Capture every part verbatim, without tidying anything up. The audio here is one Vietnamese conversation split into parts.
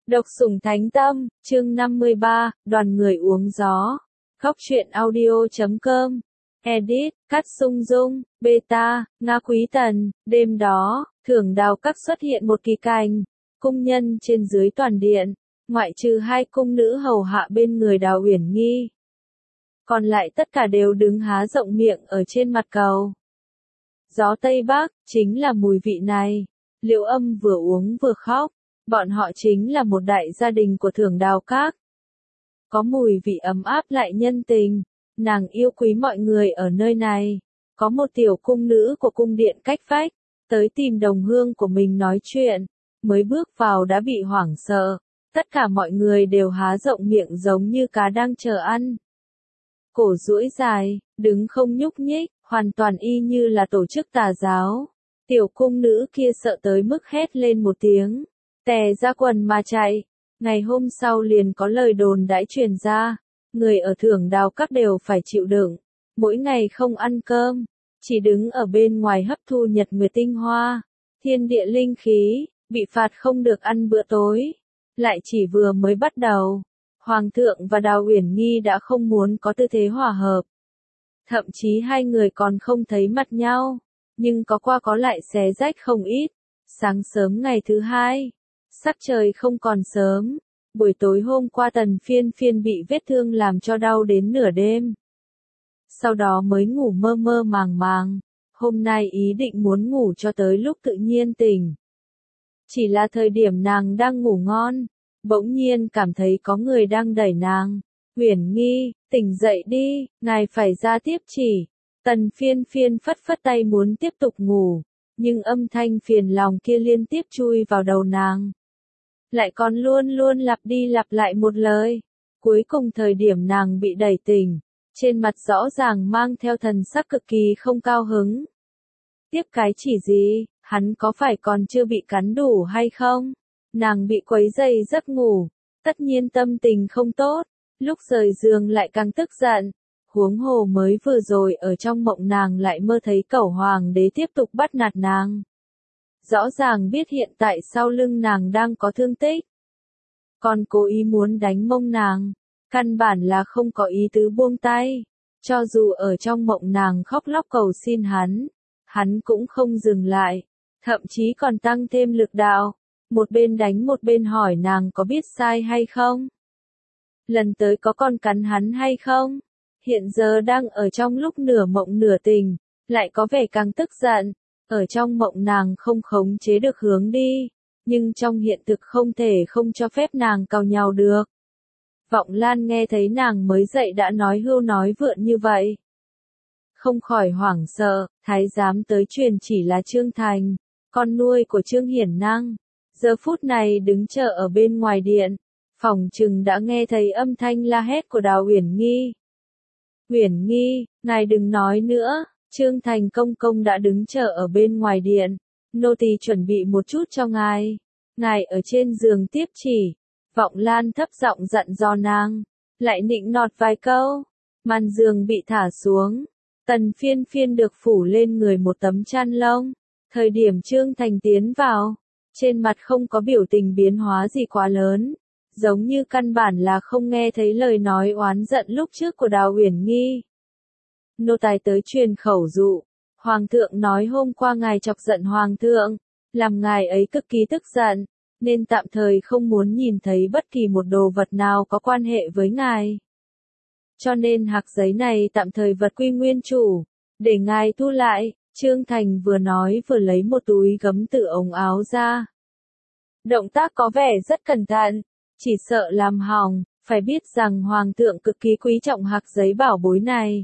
Độc sủng thánh tâm, chương năm mươi ba, đoàn người uống gió. Góc truyện audio chấm com. Edit, cắt sung dung, beta, Nga Quý Tần. Đêm đó, thưởng đào các xuất hiện một kỳ cành. Cung nhân trên dưới toàn điện, ngoại trừ hai cung nữ hầu hạ bên người Đào Uyển Nghi. Còn lại tất cả đều đứng há rộng miệng ở trên mặt cầu. Gió Tây Bắc, chính là mùi vị này. Liễu Âm vừa uống vừa khóc. Bọn họ chính là một đại gia đình của Thưởng Đào Các. Có mùi vị ấm áp lại nhân tình, nàng yêu quý mọi người ở nơi này. Có một tiểu cung nữ của cung điện cách vách, tới tìm đồng hương của mình nói chuyện, mới bước vào đã bị hoảng sợ. Tất cả mọi người đều há rộng miệng giống như cá đang chờ ăn. Cổ duỗi dài, đứng không nhúc nhích, hoàn toàn y như là tổ chức tà giáo. Tiểu cung nữ kia sợ tới mức hét lên một tiếng, tè ra quần mà chạy. Ngày hôm sau liền có lời đồn đãi truyền ra, người ở Thưởng Đào Các đều phải chịu đựng, mỗi ngày không ăn cơm, chỉ đứng ở bên ngoài hấp thu nhật nguyệt tinh hoa, thiên địa linh khí, bị phạt không được ăn bữa tối. Lại chỉ vừa mới bắt đầu, Hoàng thượng và Đào Uyển Nghi đã không muốn có tư thế hòa hợp. Thậm chí hai người còn không thấy mặt nhau, nhưng có qua có lại xé rách không ít. Sáng sớm ngày thứ hai, sắc trời không còn sớm, buổi tối hôm qua Tần Phiên Phiên bị vết thương làm cho đau đến nửa đêm. Sau đó mới ngủ mơ mơ màng màng, hôm nay ý định muốn ngủ cho tới lúc tự nhiên tỉnh. Chỉ là thời điểm nàng đang ngủ ngon, bỗng nhiên cảm thấy có người đang đẩy nàng. Uyển Nghi, tỉnh dậy đi, ngài phải ra tiếp chỉ. Tần Phiên Phiên phất phất tay muốn tiếp tục ngủ, nhưng âm thanh phiền lòng kia liên tiếp chui vào đầu nàng. Lại còn luôn luôn lặp đi lặp lại một lời. Cuối cùng thời điểm nàng bị đẩy tỉnh, trên mặt rõ ràng mang theo thần sắc cực kỳ không cao hứng. Tiếp cái chỉ gì, hắn có phải còn chưa bị cắn đủ hay không? Nàng bị quấy dày giấc ngủ, tất nhiên tâm tình không tốt, lúc rời giường lại càng tức giận. Huống hồ mới vừa rồi ở trong mộng nàng lại mơ thấy Cẩu Hoàng đế tiếp tục bắt nạt nàng. Rõ ràng biết hiện tại sau lưng nàng đang có thương tích. Còn cố ý muốn đánh mông nàng, căn bản là không có ý tứ buông tay. Cho dù ở trong mộng nàng khóc lóc cầu xin hắn, hắn cũng không dừng lại, thậm chí còn tăng thêm lực đạo. Một bên đánh một bên hỏi nàng có biết sai hay không? Lần tới có con cắn hắn hay không? Hiện giờ đang ở trong lúc nửa mộng nửa tình, lại có vẻ càng tức giận. Ở trong mộng nàng không khống chế được hướng đi, nhưng trong hiện thực không thể không cho phép nàng cào nhào được. Vọng Lan nghe thấy nàng mới dậy đã nói hưu nói vượn như vậy. Không khỏi hoảng sợ, thái giám tới truyền chỉ là Trương Thành, con nuôi của Trương Hiển Năng. Giờ phút này đứng chờ ở bên ngoài điện, phòng chừng đã nghe thấy âm thanh la hét của Đào Uyển Nghi. Uyển Nghi, ngài đừng nói nữa. Trương Thành công công đã đứng chờ ở bên ngoài điện, nô tỳ chuẩn bị một chút cho ngài. Ngài ở trên giường tiếp chỉ. Vọng Lan thấp giọng dặn dò nàng, lại nịnh nọt vài câu. Màn giường bị thả xuống, Tần Phiên Phiên được phủ lên người một tấm chăn lông. Thời điểm Trương Thành tiến vào, trên mặt không có biểu tình biến hóa gì quá lớn, giống như căn bản là không nghe thấy lời nói oán giận lúc trước của Đào Uyển Nghi. Nô tài tới truyền khẩu dụ, Hoàng thượng nói hôm qua ngài chọc giận Hoàng thượng, làm ngài ấy cực kỳ tức giận, nên tạm thời không muốn nhìn thấy bất kỳ một đồ vật nào có quan hệ với ngài. Cho nên hạc giấy này tạm thời vật quy nguyên chủ, để ngài thu lại. Trương Thành vừa nói vừa lấy một túi gấm từ ống áo ra. Động tác có vẻ rất cẩn thận, chỉ sợ làm hỏng, phải biết rằng Hoàng thượng cực kỳ quý trọng hạc giấy bảo bối này.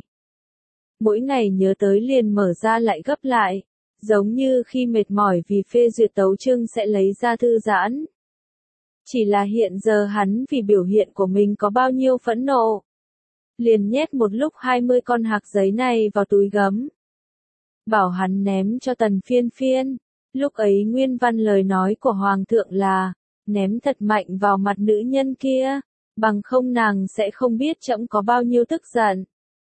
Mỗi ngày nhớ tới liền mở ra lại gấp lại, giống như khi mệt mỏi vì phê duyệt tấu chương sẽ lấy ra thư giãn. Chỉ là hiện giờ hắn vì biểu hiện của mình có bao nhiêu phẫn nộ, liền nhét một lúc hai mươi con hạc giấy này vào túi gấm. Bảo hắn ném cho Tần Phiên Phiên, lúc ấy nguyên văn lời nói của Hoàng thượng là, ném thật mạnh vào mặt nữ nhân kia, bằng không nàng sẽ không biết trẫm có bao nhiêu tức giận.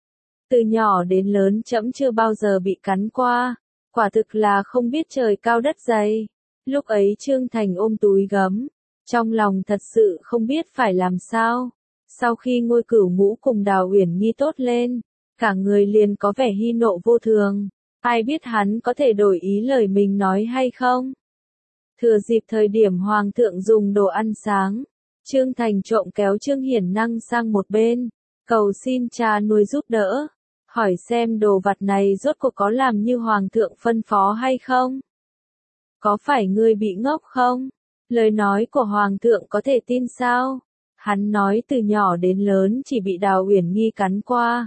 Từ nhỏ đến lớn trẫm chưa bao giờ bị cắn qua, quả thực là không biết trời cao đất dày. Lúc ấy Trương Thành ôm túi gấm, trong lòng thật sự không biết phải làm sao. Sau khi Ngôi Cửu Ngũ cùng Đào Uyển Nhi tốt lên, cả người liền có vẻ hy nộ vô thường, ai biết hắn có thể đổi ý lời mình nói hay không. Thừa dịp thời điểm Hoàng thượng dùng đồ ăn sáng, Trương Thành trộm kéo Trương Hiển Năng sang một bên, cầu xin cha nuôi giúp đỡ, hỏi xem đồ vặt này rốt cuộc có làm như Hoàng thượng phân phó hay không? Có phải ngươi bị ngốc không? Lời nói của Hoàng thượng có thể tin sao? Hắn nói từ nhỏ đến lớn chỉ bị Đào Uyển Nhi cắn qua.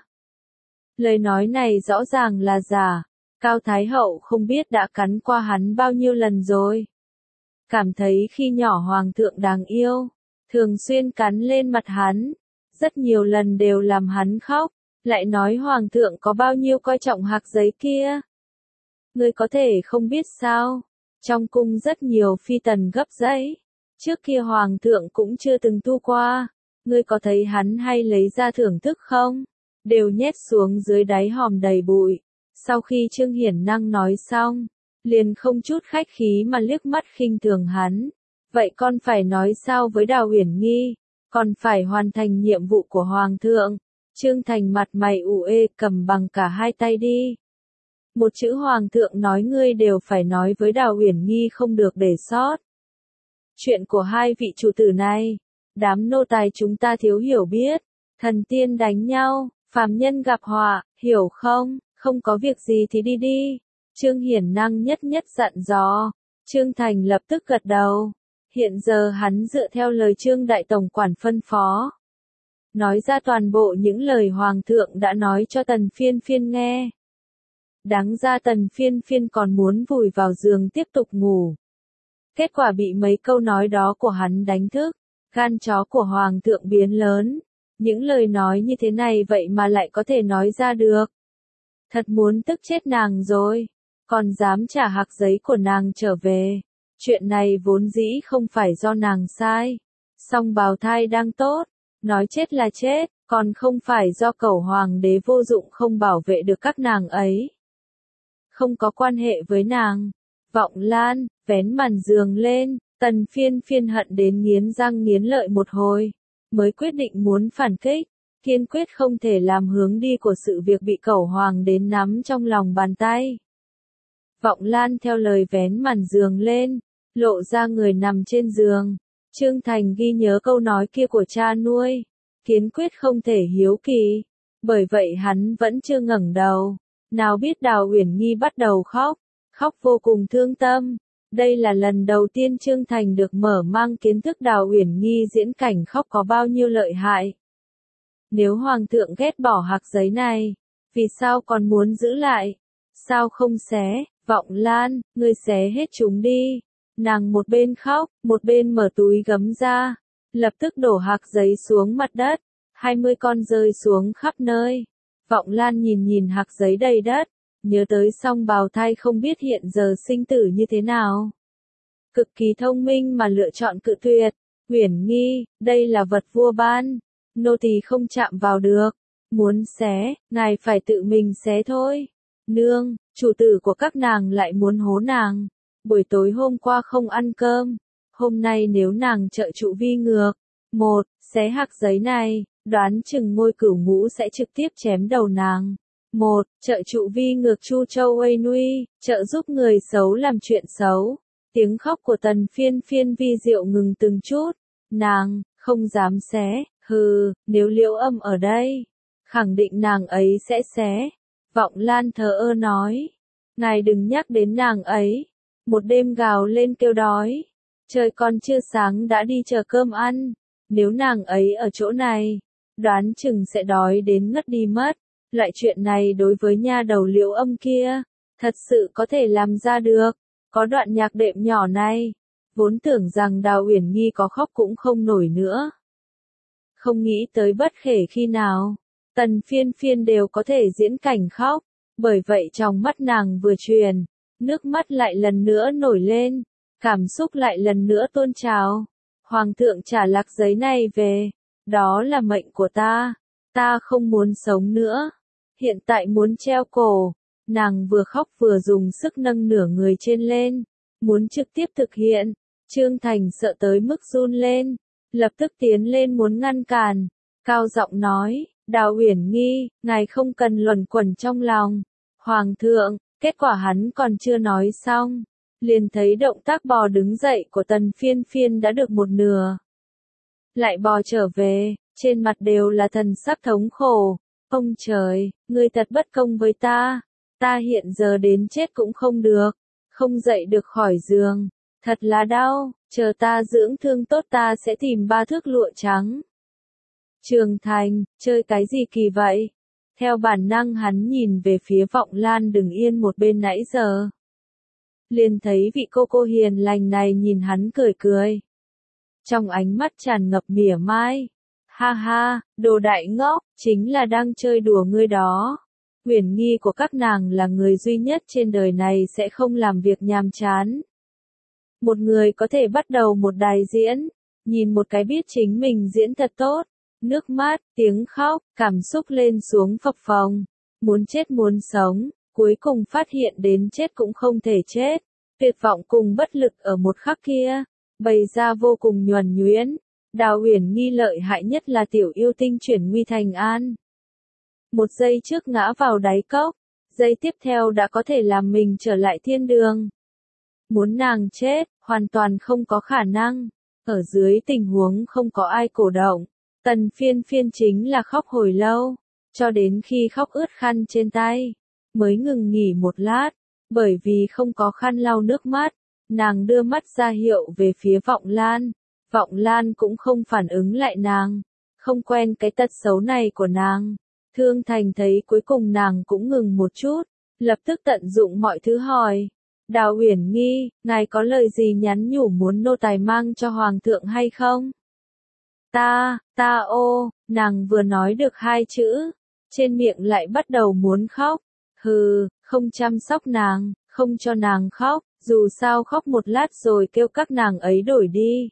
Lời nói này rõ ràng là giả, Cao Thái Hậu không biết đã cắn qua hắn bao nhiêu lần rồi. Cảm thấy khi nhỏ Hoàng thượng đáng yêu, thường xuyên cắn lên mặt hắn, rất nhiều lần đều làm hắn khóc, lại nói Hoàng thượng có bao nhiêu coi trọng hạc giấy kia. Ngươi có thể không biết sao, trong cung rất nhiều phi tần gấp giấy, trước kia Hoàng thượng cũng chưa từng tu qua, ngươi có thấy hắn hay lấy ra thưởng thức không? Đều nhét xuống dưới đáy hòm đầy bụi. Sau khi Trương Hiển Năng nói xong, liền không chút khách khí mà liếc mắt khinh thường hắn. Vậy con phải nói sao với Đào Uyển Nhi? Còn phải hoàn thành nhiệm vụ của Hoàng thượng. Trương Thành mặt mày ủ ê cầm bằng cả hai tay đi. Một chữ Hoàng thượng nói ngươi đều phải nói với Đào Uyển Nhi không được để sót. Chuyện của hai vị chủ tử này, đám nô tài chúng ta thiếu hiểu biết, thần tiên đánh nhau, phàm nhân gặp họa, hiểu không? Không có việc gì thì đi đi. Trương Hiển Năng nhất nhất dặn dò. Trương Thành lập tức gật đầu. Hiện giờ hắn dựa theo lời Trương Đại Tổng quản phân phó, nói ra toàn bộ những lời Hoàng thượng đã nói cho Tần Phiên Phiên nghe. Đáng ra Tần Phiên Phiên còn muốn vùi vào giường tiếp tục ngủ. Kết quả bị mấy câu nói đó của hắn đánh thức, gan chó của Hoàng thượng biến lớn. Những lời nói như thế này vậy mà lại có thể nói ra được. Thật muốn tức chết nàng rồi, còn dám trả hạc giấy của nàng trở về. Chuyện này vốn dĩ không phải do nàng sai. Song bào thai đang tốt, nói chết là chết, còn không phải do cẩu hoàng đế vô dụng không bảo vệ được các nàng ấy. Không có quan hệ với nàng. Vọng Lan, vén màn giường lên, Tần Phiên Phiên hận đến nghiến răng nghiến lợi một hồi, mới quyết định muốn phản kích, kiên quyết không thể làm hướng đi của sự việc bị cẩu hoàng đến nắm trong lòng bàn tay. Vọng Lan theo lời vén màn giường lên, lộ ra người nằm trên giường. Trương Thành ghi nhớ câu nói kia của cha nuôi, kiên quyết không thể hiếu kỳ, bởi vậy hắn vẫn chưa ngẩng đầu. Nào biết Đào Uyển Nhi bắt đầu khóc, khóc vô cùng thương tâm. Đây là lần đầu tiên Trương Thành được mở mang kiến thức Đào Uyển Nhi diễn cảnh khóc có bao nhiêu lợi hại. Nếu Hoàng thượng ghét bỏ hạc giấy này, vì sao còn muốn giữ lại? Sao không xé? Vọng Lan, ngươi xé hết chúng đi. Nàng một bên khóc, một bên mở túi gấm ra, lập tức đổ hạc giấy xuống mặt đất, hai mươi con rơi xuống khắp nơi. Vọng Lan nhìn nhìn hạc giấy đầy đất, nhớ tới song bào thai không biết hiện giờ sinh tử như thế nào. Cực kỳ thông minh mà lựa chọn cự tuyệt. Uyển Nhi, đây là vật vua ban, nô tỳ không chạm vào được. Muốn xé, ngài phải tự mình xé thôi. Nương, chủ tử của các nàng lại muốn hố nàng. Buổi tối hôm qua không ăn cơm, hôm nay nếu nàng trợ trụ vi ngược, một, xé hạc giấy này, đoán chừng Ngôi Cửu Ngũ sẽ trực tiếp chém đầu nàng. Một, trợ trụ vi ngược Chu Châu Uây Nuy, trợ giúp người xấu làm chuyện xấu. Tiếng khóc của Tần Phiên Phiên vi diệu ngừng từng chút. Nàng, không dám xé, hừ, nếu Liễu Âm ở đây, khẳng định nàng ấy sẽ xé. Vọng Lan thờ ơ nói, ngài đừng nhắc đến nàng ấy. Một đêm gào lên kêu đói, trời còn chưa sáng đã đi chờ cơm ăn. Nếu nàng ấy ở chỗ này, đoán chừng sẽ đói đến ngất đi mất. Loại chuyện này đối với nha đầu Liễu Âm kia, thật sự có thể làm ra được. Có đoạn nhạc đệm nhỏ này, vốn tưởng rằng Đào Uyển Nhi có khóc cũng không nổi nữa. Không nghĩ tới bất kể khi nào, Tần Phiên Phiên đều có thể diễn cảnh khóc, bởi vậy trong mắt nàng vừa truyền, nước mắt lại lần nữa nổi lên, cảm xúc lại lần nữa tuôn trào. Hoàng thượng trả lạc giấy này về, đó là mệnh của ta, ta không muốn sống nữa, hiện tại muốn treo cổ. Nàng vừa khóc vừa dùng sức nâng nửa người trên lên, muốn trực tiếp thực hiện. Trương Thành sợ tới mức run lên, lập tức tiến lên muốn ngăn cản, cao giọng nói, Đào Uyển Nghi, ngài không cần luẩn quẩn trong lòng. Hoàng thượng, kết quả hắn còn chưa nói xong, liền thấy động tác bò đứng dậy của Tần Phiên Phiên đã được một nửa. Lại bò trở về, trên mặt đều là thần sắc thống khổ. Ông trời, ngươi thật bất công với ta, ta hiện giờ đến chết cũng không được, không dậy được khỏi giường, thật là đau, chờ ta dưỡng thương tốt ta sẽ tìm ba thước lụa trắng. Trường Thành, chơi cái gì kỳ vậy? Theo bản năng hắn nhìn về phía Vọng Lan đứng yên một bên nãy giờ. Liền thấy vị cô cô hiền lành này nhìn hắn cười cười. Trong ánh mắt tràn ngập mỉa mai. Ha ha, đồ đại ngốc, chính là đang chơi đùa ngươi đó. Uyển Nghi của các nàng là người duy nhất trên đời này sẽ không làm việc nhàm chán. Một người có thể bắt đầu một đài diễn, nhìn một cái biết chính mình diễn thật tốt. Nước mắt, tiếng khóc, cảm xúc lên xuống phập phồng, muốn chết muốn sống, cuối cùng phát hiện đến chết cũng không thể chết, tuyệt vọng cùng bất lực ở một khắc kia, bày ra vô cùng nhuần nhuyễn. Đào Uyển Nghi lợi hại nhất là tiểu yêu tinh chuyển nguy thành an. Một giây trước ngã vào đáy cốc, giây tiếp theo đã có thể làm mình trở lại thiên đường. Muốn nàng chết, hoàn toàn không có khả năng, ở dưới tình huống không có ai cổ động. Tần Phiên Phiên chính là khóc hồi lâu, cho đến khi khóc ướt khăn trên tay, mới ngừng nghỉ một lát, bởi vì không có khăn lau nước mắt, nàng đưa mắt ra hiệu về phía Vọng Lan, Vọng Lan cũng không phản ứng lại nàng, không quen cái tật xấu này của nàng. Thương Thành thấy cuối cùng nàng cũng ngừng một chút, lập tức tận dụng mọi thứ hỏi, Đào Uyển Nghi, ngài có lời gì nhắn nhủ muốn nô tài mang cho Hoàng thượng hay không? Ta, ta ô, nàng vừa nói được hai chữ, trên miệng lại bắt đầu muốn khóc, hừ, không chăm sóc nàng, không cho nàng khóc, dù sao khóc một lát rồi kêu các nàng ấy đổi đi.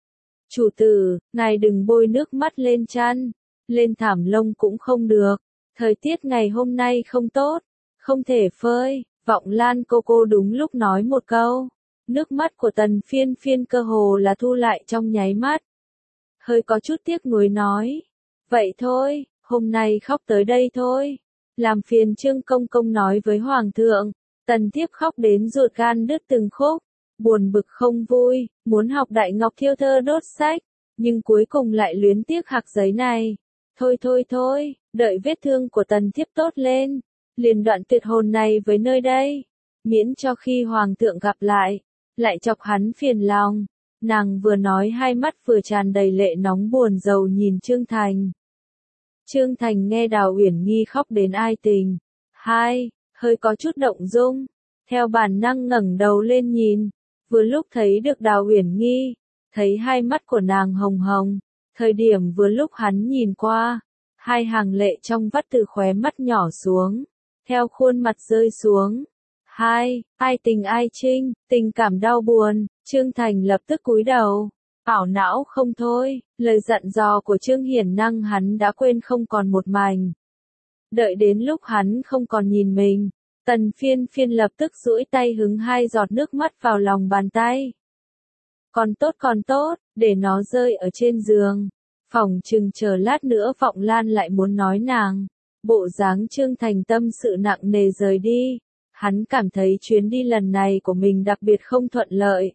Chủ tử, ngài đừng bôi nước mắt lên chăn, lên thảm lông cũng không được, thời tiết ngày hôm nay không tốt, không thể phơi. Vọng Lan cô cô đúng lúc nói một câu, nước mắt của Tần Phiên Phiên cơ hồ là thu lại trong nháy mắt. Hơi có chút tiếc nuối nói, vậy thôi, hôm nay khóc tới đây thôi, làm phiền Trương Công Công nói với Hoàng thượng. Tần Thiếp khóc đến ruột gan đứt từng khúc, buồn bực không vui, muốn học Đại Ngọc Thiêu thơ đốt sách, nhưng cuối cùng lại luyến tiếc hạc giấy này. Thôi thôi thôi, đợi vết thương của Tần Thiếp tốt lên, liền đoạn tuyệt hồn này với nơi đây, miễn cho khi Hoàng thượng gặp lại, lại chọc hắn phiền lòng. Nàng vừa nói hai mắt vừa tràn đầy lệ nóng buồn rầu nhìn Trương Thành. Trương Thành nghe Đào Uyển Nghi khóc đến ai tình. Hai, hơi có chút động dung, theo bản năng ngẩng đầu lên nhìn, vừa lúc thấy được Đào Uyển Nghi, thấy hai mắt của nàng hồng hồng, thời điểm vừa lúc hắn nhìn qua, hai hàng lệ trong vắt từ khóe mắt nhỏ xuống, theo khuôn mặt rơi xuống. Hai, ai tình ai trinh, tình cảm đau buồn, Trương Thành lập tức cúi đầu, ảo não không thôi, lời dặn dò của Trương Hiển Năng hắn đã quên không còn một mảnh. Đợi đến lúc hắn không còn nhìn mình, Tần Phiên Phiên lập tức duỗi tay hứng hai giọt nước mắt vào lòng bàn tay. Còn tốt còn tốt, để nó rơi ở trên giường, phỏng chừng chờ lát nữa Vọng Lan lại muốn nói nàng. Bộ dáng Trương Thành tâm sự nặng nề rời đi. Hắn cảm thấy chuyến đi lần này của mình đặc biệt không thuận lợi.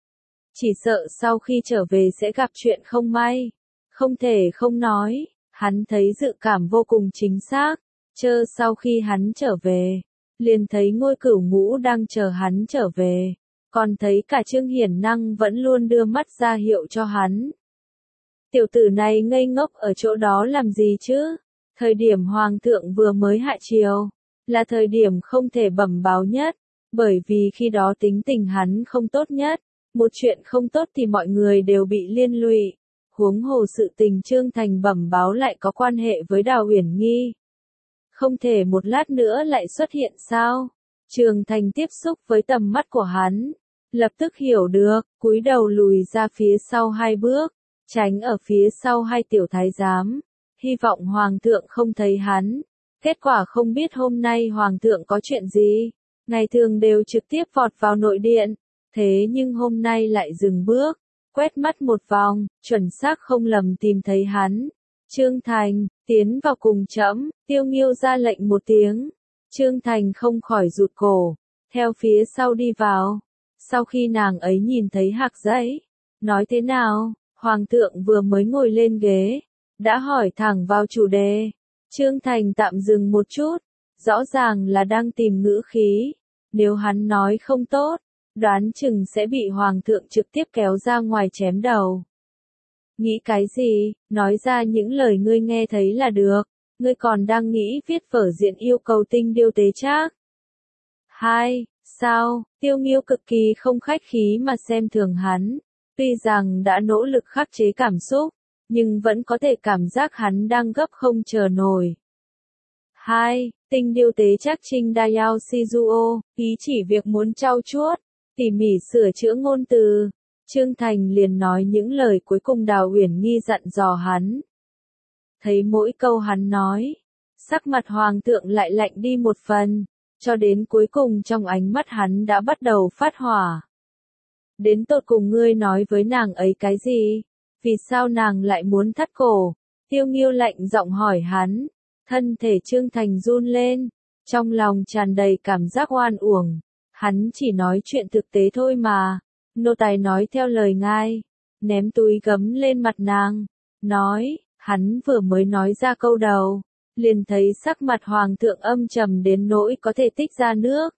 Chỉ sợ sau khi trở về sẽ gặp chuyện không may. Không thể không nói, hắn thấy dự cảm vô cùng chính xác. Chơ sau khi hắn trở về, liền thấy Ngôi Cửu Ngũ đang chờ hắn trở về. Còn thấy cả Trương Hiển Năng vẫn luôn đưa mắt ra hiệu cho hắn. Tiểu tử này ngây ngốc ở chỗ đó làm gì chứ? Thời điểm Hoàng thượng vừa mới hạ triều, là thời điểm không thể bẩm báo nhất, bởi vì khi đó tính tình hắn không tốt nhất, một chuyện không tốt thì mọi người đều bị liên lụy, huống hồ sự tình Trương Thành bẩm báo lại có quan hệ với Đào Uyển Nghi. Không thể một lát nữa lại xuất hiện sao? Trương Thành tiếp xúc với tầm mắt của hắn, lập tức hiểu được, cúi đầu lùi ra phía sau hai bước, tránh ở phía sau hai tiểu thái giám, hy vọng Hoàng thượng không thấy hắn. Kết quả không biết hôm nay Hoàng thượng có chuyện gì, ngày thường đều trực tiếp vọt vào nội điện, Thế nhưng hôm nay lại dừng bước, quét mắt một vòng, chuẩn xác không lầm tìm thấy hắn. Trương Thành, tiến vào cùng trẫm, Tiêu Nghiêu ra lệnh một tiếng. Trương Thành không khỏi rụt cổ, theo phía sau đi vào. Sau khi nàng ấy nhìn thấy hạc giấy, nói thế nào, Hoàng thượng vừa mới ngồi lên ghế, đã hỏi thẳng vào chủ đề. Trương Thành tạm dừng một chút, rõ ràng là đang tìm ngữ khí. Nếu hắn nói không tốt, đoán chừng sẽ bị Hoàng thượng trực tiếp kéo ra ngoài chém đầu. Nghĩ cái gì, nói ra những lời ngươi nghe thấy là được, ngươi còn đang nghĩ viết vở diễn yêu cầu tinh điêu tế trác. Hai, sao, Tiêu Nghiêu cực kỳ không khách khí mà xem thường hắn, tuy rằng đã nỗ lực khắc chế cảm xúc, nhưng vẫn có thể cảm giác hắn đang gấp không chờ nổi. Hai, tinh điêu tế trác Trinh Dayao Shizuo, ý chỉ việc muốn trau chuốt, tỉ mỉ sửa chữa ngôn từ. Trương Thành liền nói những lời cuối cùng Đào Uyển Nghi dặn dò hắn. Thấy mỗi câu hắn nói, sắc mặt Hoàng thượng lại lạnh đi một phần, cho đến cuối cùng trong ánh mắt hắn đã bắt đầu phát hỏa. Đến tột cùng ngươi nói với nàng ấy cái gì? Vì sao nàng lại muốn thắt cổ? Tiêu Nghiêu lạnh giọng hỏi hắn. Thân thể Trương Thành run lên, trong lòng tràn đầy cảm giác oan uổng. Hắn chỉ nói chuyện thực tế thôi mà. Nô tài nói theo lời ngài, ném túi gấm lên mặt nàng, nói, hắn vừa mới nói ra câu đầu, liền thấy sắc mặt Hoàng thượng âm trầm đến nỗi có thể tích ra nước.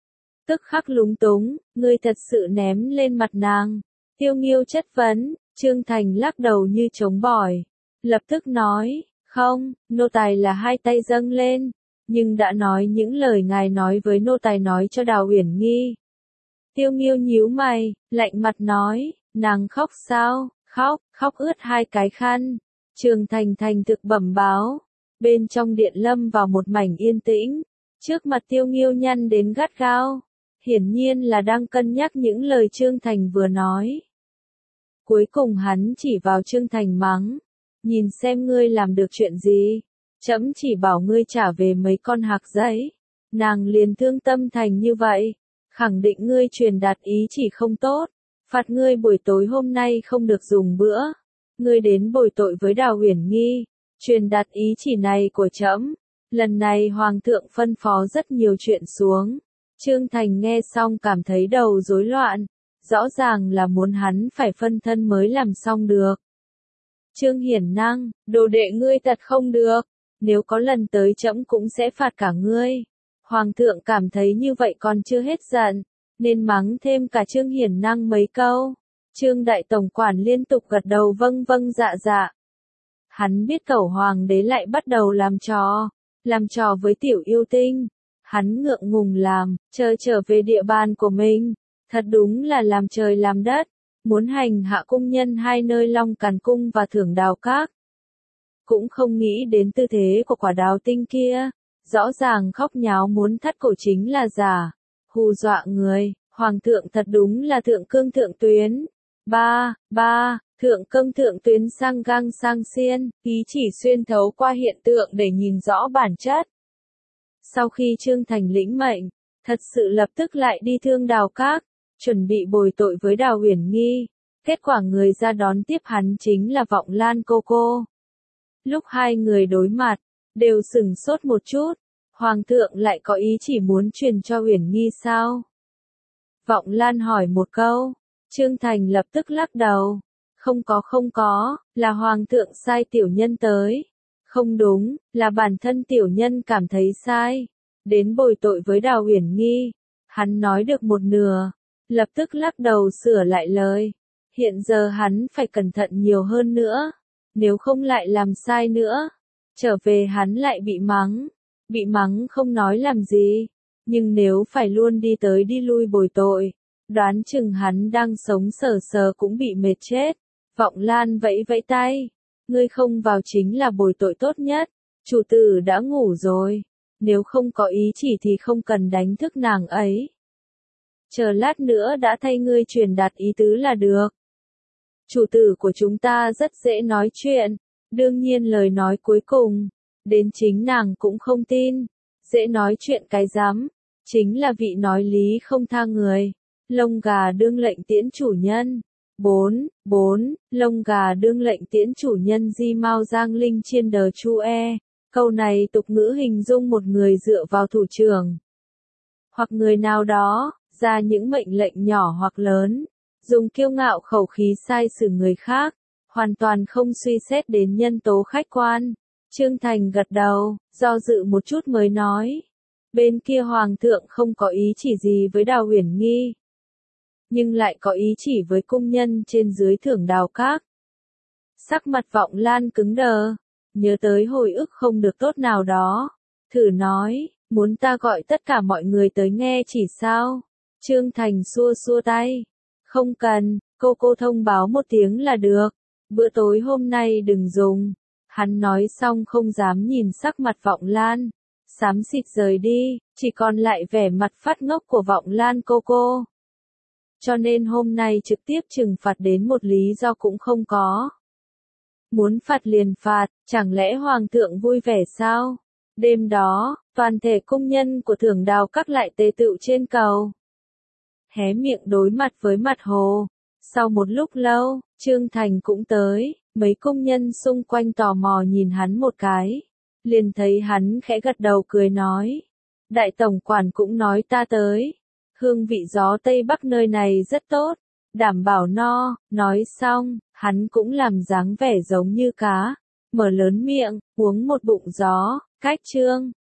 Tức khắc lúng túng, ngươi thật sự ném lên mặt nàng. Tiêu Nghiêu chất vấn, Trương Thành lắc đầu như chống bỏi, lập tức nói, không, nô tài là hai tay dâng lên, nhưng đã nói những lời ngài nói với nô tài nói cho Đào Uyển Nghi. Tiêu Nghiêu nhíu mày, lạnh mặt nói, nàng khóc sao, khóc, khóc ướt hai cái khăn. Trương Thành thành thực bẩm báo, bên trong điện lâm vào một mảnh yên tĩnh, trước mặt Tiêu Nghiêu nhăn đến gắt gao, hiển nhiên là đang cân nhắc những lời Trương Thành vừa nói. Cuối cùng hắn chỉ vào Trương Thành mắng, nhìn xem ngươi làm được chuyện gì, trẫm chỉ bảo ngươi trả về mấy con hạc giấy, nàng liền thương tâm thành như vậy. Khẳng định ngươi truyền đạt ý chỉ không tốt, phạt ngươi buổi tối hôm nay không được dùng bữa. Ngươi đến bồi tội với Đào Uyển Nghi, truyền đạt ý chỉ này của trẫm. Lần này Hoàng thượng phân phó rất nhiều chuyện xuống. Trương Thành nghe xong cảm thấy đầu rối loạn, rõ ràng là muốn hắn phải phân thân mới làm xong được. Trương Hiển Năng, đồ đệ ngươi thật không được, nếu có lần tới trẫm cũng sẽ phạt cả ngươi. Hoàng thượng cảm thấy như vậy còn chưa hết giận, nên mắng thêm cả Trương Hiển Năng mấy câu. Trương Đại Tổng Quản liên tục gật đầu vâng vâng dạ dạ. Hắn biết cẩu hoàng đế lại bắt đầu làm trò, làm trò với tiểu yêu tinh. Hắn ngượng ngùng làm, chờ trở về địa bàn của mình, thật đúng là làm trời làm đất, muốn hành hạ cung nhân hai nơi Long Càn Cung và Thưởng Đào Các. Cũng không nghĩ đến tư thế của quả đào tinh kia. Rõ ràng khóc nháo muốn thắt cổ chính là giả, hù dọa người, Hoàng thượng thật đúng là thượng cương thượng tuyến. Ba, ba, thượng cương thượng tuyến sang gang sang xiên, ý chỉ xuyên thấu qua hiện tượng để nhìn rõ bản chất. Sau khi Trương Thành lĩnh mệnh, thật sự lập tức lại đi Thương Đào Các, chuẩn bị bồi tội với Đào Uyển Nghi. Kết quả người ra đón tiếp hắn chính là Vọng Lan cô cô. Lúc hai người đối mặt, đều sừng sốt một chút, Hoàng thượng lại có ý chỉ muốn truyền cho Uyển Nghi sao? Vọng Lan hỏi một câu, Trương Thành lập tức lắc đầu, không có không có, là Hoàng thượng sai tiểu nhân tới. Không đúng, là bản thân tiểu nhân cảm thấy sai, đến bồi tội với Đào Uyển Nghi. Hắn nói được một nửa, lập tức lắc đầu sửa lại lời, hiện giờ hắn phải cẩn thận nhiều hơn nữa, nếu không lại làm sai nữa. Trở về hắn lại bị mắng, bị mắng không nói làm gì, nhưng nếu phải luôn đi tới đi lui bồi tội, đoán chừng hắn đang sống sờ sờ cũng bị mệt chết. Vọng Lan vẫy vẫy tay, ngươi không vào chính là bồi tội tốt nhất, chủ tử đã ngủ rồi, nếu không có ý chỉ thì không cần đánh thức nàng ấy. Chờ lát nữa đã thay ngươi truyền đạt ý tứ là được. Chủ tử của chúng ta rất dễ nói chuyện. Đương nhiên lời nói cuối cùng, đến chính nàng cũng không tin, dễ nói chuyện cái rắm, chính là vị nói lý không tha người, lông gà đương lệnh tiễn chủ nhân. bốn. bốn. Lông gà đương lệnh tiễn chủ nhân di mau giang linh chiên đờ chu e. Câu này tục ngữ hình dung một người dựa vào thủ trưởng hoặc người nào đó, ra những mệnh lệnh nhỏ hoặc lớn, dùng kiêu ngạo khẩu khí sai xử người khác, hoàn toàn không suy xét đến nhân tố khách quan. Trương Thành gật đầu, do dự một chút mới nói. Bên kia Hoàng thượng không có ý chỉ gì với Đào Uyển Nghi, nhưng lại có ý chỉ với cung nhân trên dưới Thưởng Đào Các. Sắc mặt Vọng Lan cứng đờ, nhớ tới hồi ức không được tốt nào đó. Thử nói, muốn ta gọi tất cả mọi người tới nghe chỉ sao? Trương Thành xua xua tay. Không cần, cô cô thông báo một tiếng là được. Bữa tối hôm nay đừng dùng. Hắn nói xong không dám nhìn sắc mặt Vọng Lan. Xám xịt rời đi, chỉ còn lại vẻ mặt phát ngốc của Vọng Lan cô cô. Cho nên hôm nay trực tiếp trừng phạt đến một lý do cũng không có. Muốn phạt liền phạt, chẳng lẽ Hoàng thượng vui vẻ sao? Đêm đó, toàn thể cung nhân của Thưởng Đào Các lại tề tựu trên cầu. Hé miệng đối mặt với mặt hồ. Sau một lúc lâu, Trương Thành cũng tới, mấy cung nhân xung quanh tò mò nhìn hắn một cái. Liền thấy hắn khẽ gật đầu cười nói. Đại tổng quản cũng nói ta tới. Hương vị gió Tây Bắc nơi này rất tốt, đảm bảo no. Nói xong, hắn cũng làm dáng vẻ giống như cá, mở lớn miệng, uống một bụng gió. Cách Trương